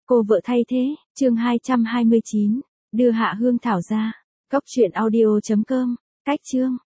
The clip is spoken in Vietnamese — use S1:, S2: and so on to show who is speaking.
S1: Cô vợ thay thế, chương 229, đưa Hạ Hương Thảo ra. Cốc truyện audio.com, cách chương.